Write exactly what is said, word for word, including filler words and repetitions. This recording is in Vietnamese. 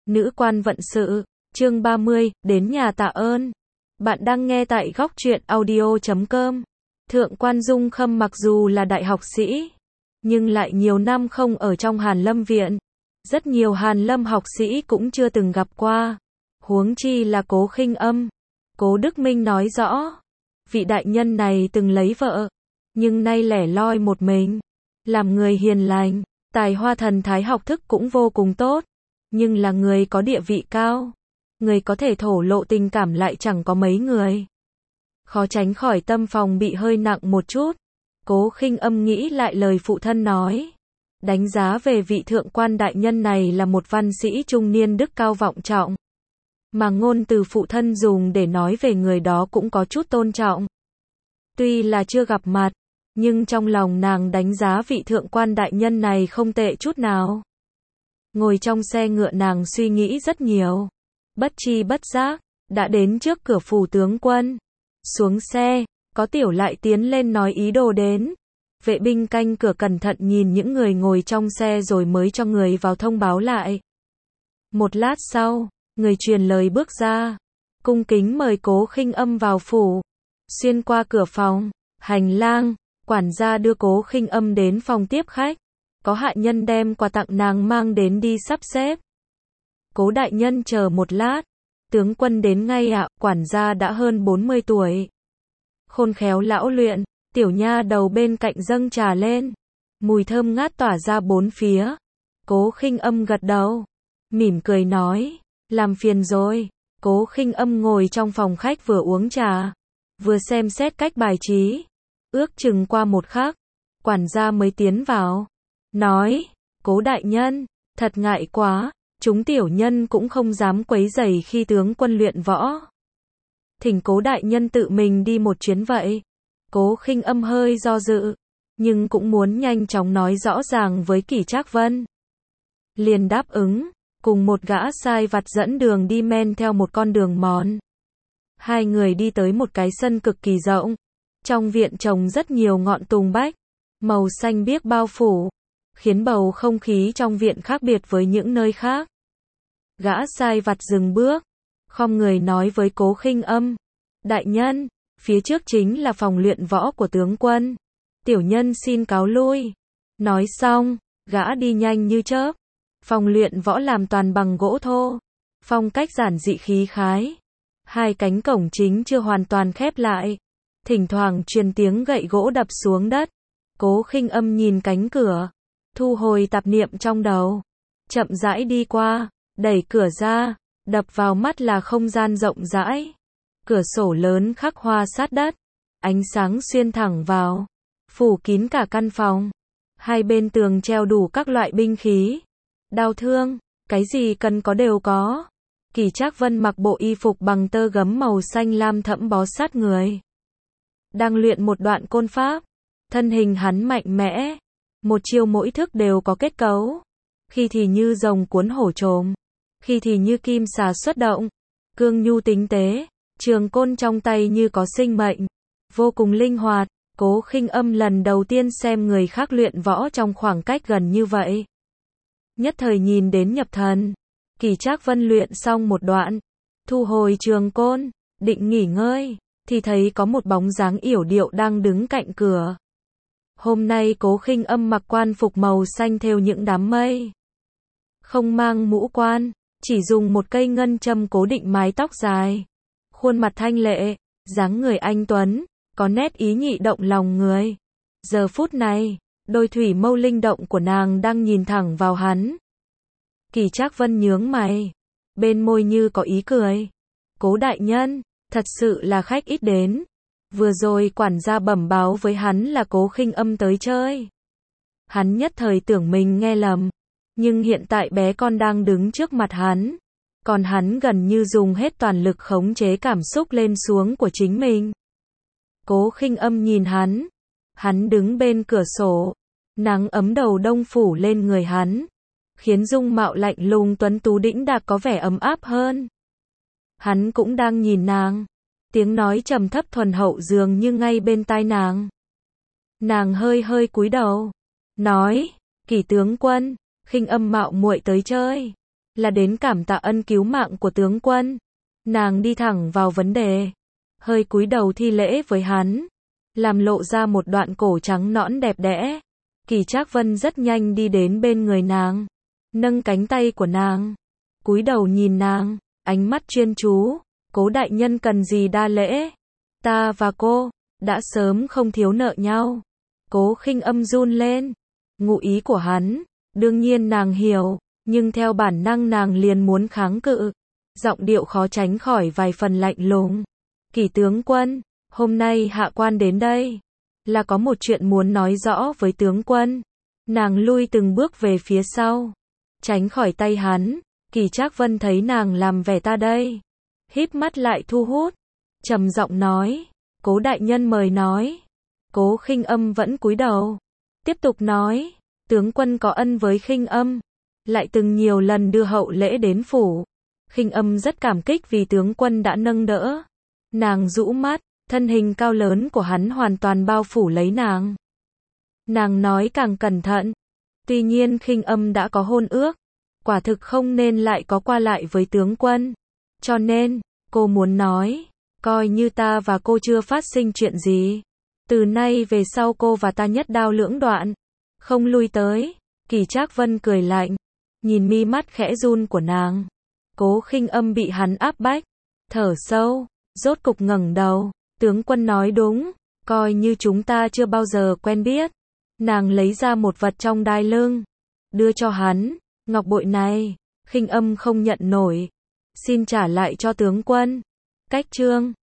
Nữ quan vận sự, chương ba mươi, đến nhà tạ ơn. Bạn đang nghe tại góc truyện audio chấm com. Thượng quan Dung Khâm mặc dù là đại học sĩ, nhưng lại nhiều năm không ở trong Hàn Lâm Viện. Rất nhiều Hàn Lâm học sĩ cũng chưa từng gặp qua. Huống chi là Cố Khinh Âm. Cố Đức Minh nói rõ, vị đại nhân này từng lấy vợ, nhưng nay lẻ loi một mình. Làm người hiền lành, tài hoa thần thái học thức cũng vô cùng tốt, nhưng là người có địa vị cao. Người có thể thổ lộ tình cảm lại chẳng có mấy người. Khó tránh khỏi tâm phòng bị hơi nặng một chút. Cố Khinh Âm nghĩ lại lời phụ thân nói. Đánh giá về vị thượng quan đại nhân này là một văn sĩ trung niên đức cao vọng trọng. Mà ngôn từ phụ thân dùng để nói về người đó cũng có chút tôn trọng. Tuy là chưa gặp mặt, nhưng trong lòng nàng đánh giá vị thượng quan đại nhân này không tệ chút nào. Ngồi trong xe ngựa nàng suy nghĩ rất nhiều. Bất chi bất giác, đã đến trước cửa phủ tướng quân. Xuống xe, có Tiểu Lại tiến lên nói ý đồ đến. Vệ binh canh cửa cẩn thận nhìn những người ngồi trong xe rồi mới cho người vào thông báo lại. Một lát sau, người truyền lời bước ra, cung kính mời Cố Khinh Âm vào phủ. Xuyên qua cửa phòng, hành lang, quản gia đưa Cố Khinh Âm đến phòng tiếp khách. Có hạ nhân đem quà tặng nàng mang đến đi sắp xếp. Cố đại nhân chờ một lát, tướng quân đến ngay ạ. Quản gia đã hơn bốn mươi tuổi, khôn khéo lão luyện. Tiểu nha đầu bên cạnh dâng trà lên, mùi thơm ngát tỏa ra bốn phía. Cố Khinh Âm gật đầu, mỉm cười nói, làm phiền rồi. Cố Khinh Âm ngồi trong phòng khách vừa uống trà, vừa xem xét cách bài trí. Ước chừng qua một khắc, quản gia mới tiến vào, nói, Cố đại nhân, thật ngại quá, chúng tiểu nhân cũng không dám quấy rầy khi tướng quân luyện võ. Thỉnh Cố đại nhân tự mình đi một chuyến vậy. Cố Khinh Âm hơi do dự, nhưng cũng muốn nhanh chóng nói rõ ràng với Kỷ Trác Vân. Liền đáp ứng, cùng một gã sai vặt dẫn đường đi men theo một con đường mòn. Hai người đi tới một cái sân cực kỳ rộng. Trong viện trồng rất nhiều ngọn tùng bách, màu xanh biếc bao phủ, khiến bầu không khí trong viện khác biệt với những nơi khác. Gã sai vặt dừng bước, khom người nói với Cố Khinh Âm, đại nhân, phía trước chính là phòng luyện võ của tướng quân. Tiểu nhân xin cáo lui. Nói xong, gã đi nhanh như chớp. Phòng luyện võ làm toàn bằng gỗ thô, phong cách giản dị khí khái. Hai cánh cổng chính chưa hoàn toàn khép lại, thỉnh thoảng truyền tiếng gậy gỗ đập xuống đất. Cố Khinh Âm nhìn cánh cửa, thu hồi tạp niệm trong đầu, chậm rãi đi qua, đẩy cửa ra, đập vào mắt là không gian rộng rãi. Cửa sổ lớn khắc hoa sát đất, ánh sáng xuyên thẳng vào, phủ kín cả căn phòng. Hai bên tường treo đủ các loại binh khí, đao thương, cái gì cần có đều có. Kỷ Trác Vân mặc bộ y phục bằng tơ gấm màu xanh lam thẫm bó sát người, đang luyện một đoạn côn pháp. Thân hình hắn mạnh mẽ, một chiêu mỗi thức đều có kết cấu, khi thì như rồng cuốn hổ trồm, khi thì như kim xà xuất động, cương nhu tinh tế. Trường côn trong tay như có sinh mệnh, vô cùng linh hoạt. Cố Khinh Âm lần đầu tiên xem người khác luyện võ trong khoảng cách gần như vậy, nhất thời nhìn đến nhập thần. Kỷ Trác Vân luyện xong một đoạn, thu hồi trường côn, định nghỉ ngơi, thì thấy có một bóng dáng yểu điệu đang đứng cạnh cửa. Hôm nay Cố Khinh Âm mặc quan phục màu xanh thêu những đám mây, không mang mũ quan, chỉ dùng một cây ngân châm cố định mái tóc dài. Khuôn mặt thanh lệ, dáng người anh tuấn, có nét ý nhị động lòng người. Giờ phút này, đôi thủy mâu linh động của nàng đang nhìn thẳng vào hắn. Kỷ Trác Vân nhướng mày, bên môi như có ý cười. Cố đại nhân, thật sự là khách ít đến. Vừa rồi quản gia bẩm báo với hắn là Cố Khinh Âm tới chơi. Hắn nhất thời tưởng mình nghe lầm, nhưng hiện tại bé con đang đứng trước mặt hắn. Còn hắn gần như dùng hết toàn lực khống chế cảm xúc lên xuống của chính mình. Cố Khinh Âm nhìn hắn. Hắn đứng bên cửa sổ. Nắng ấm đầu đông phủ lên người hắn, khiến dung mạo lạnh lùng tuấn tú đĩnh đạc có vẻ ấm áp hơn. Hắn cũng đang nhìn nàng. Tiếng nói trầm thấp thuần hậu dường như ngay bên tai nàng. Nàng hơi hơi cúi đầu, nói, Kỷ tướng quân, Khinh Âm mạo muội tới chơi. là đến cảm tạ ân cứu mạng của tướng quân. Nàng đi thẳng vào vấn đề, hơi cúi đầu thi lễ với hắn, làm lộ ra một đoạn cổ trắng nõn đẹp đẽ. Kỳ Trác Vân rất nhanh đi đến bên người nàng, nâng cánh tay của nàng, cúi đầu nhìn nàng, ánh mắt chuyên chú. Cố đại nhân cần gì đa lễ? Ta và cô đã sớm không thiếu nợ nhau. Cố Khinh Âm run lên. Ngụ ý của hắn, đương nhiên nàng hiểu, nhưng theo bản năng nàng liền muốn kháng cự. Giọng điệu khó tránh khỏi vài phần lạnh lùng. Kỳ tướng quân, hôm nay hạ quan đến đây là có một chuyện muốn nói rõ với tướng quân. Nàng lui từng bước về phía sau, tránh khỏi tay hắn. Kỳ Trác Vân thấy nàng làm vẻ ta đây, híp mắt lại thu hút, trầm giọng nói, Cố đại nhân mời nói. Cố Khinh Âm vẫn cúi đầu, tiếp tục nói, tướng quân có ân với Khinh Âm, lại từng nhiều lần đưa hậu lễ đến phủ. Khinh Âm rất cảm kích vì tướng quân đã nâng đỡ. Nàng rũ mắt, thân hình cao lớn của hắn hoàn toàn bao phủ lấy nàng. Nàng nói càng cẩn thận, tuy nhiên Khinh Âm đã có hôn ước, quả thực không nên lại có qua lại với tướng quân. Cho nên, cô muốn nói, coi như ta và cô chưa phát sinh chuyện gì. Từ nay về sau cô và ta nhất đao lưỡng đoạn, không lui tới. Kỳ Trác Vân cười lạnh, nhìn mi mắt khẽ run của nàng. Cố Khinh Âm bị hắn áp bách, thở sâu, rốt cục ngẩng đầu. Tướng quân nói đúng, coi như chúng ta chưa bao giờ quen biết. Nàng lấy ra một vật trong đai lưng, đưa cho hắn. Ngọc bội này, Khinh Âm không nhận nổi, xin trả lại cho tướng quân. Cách chương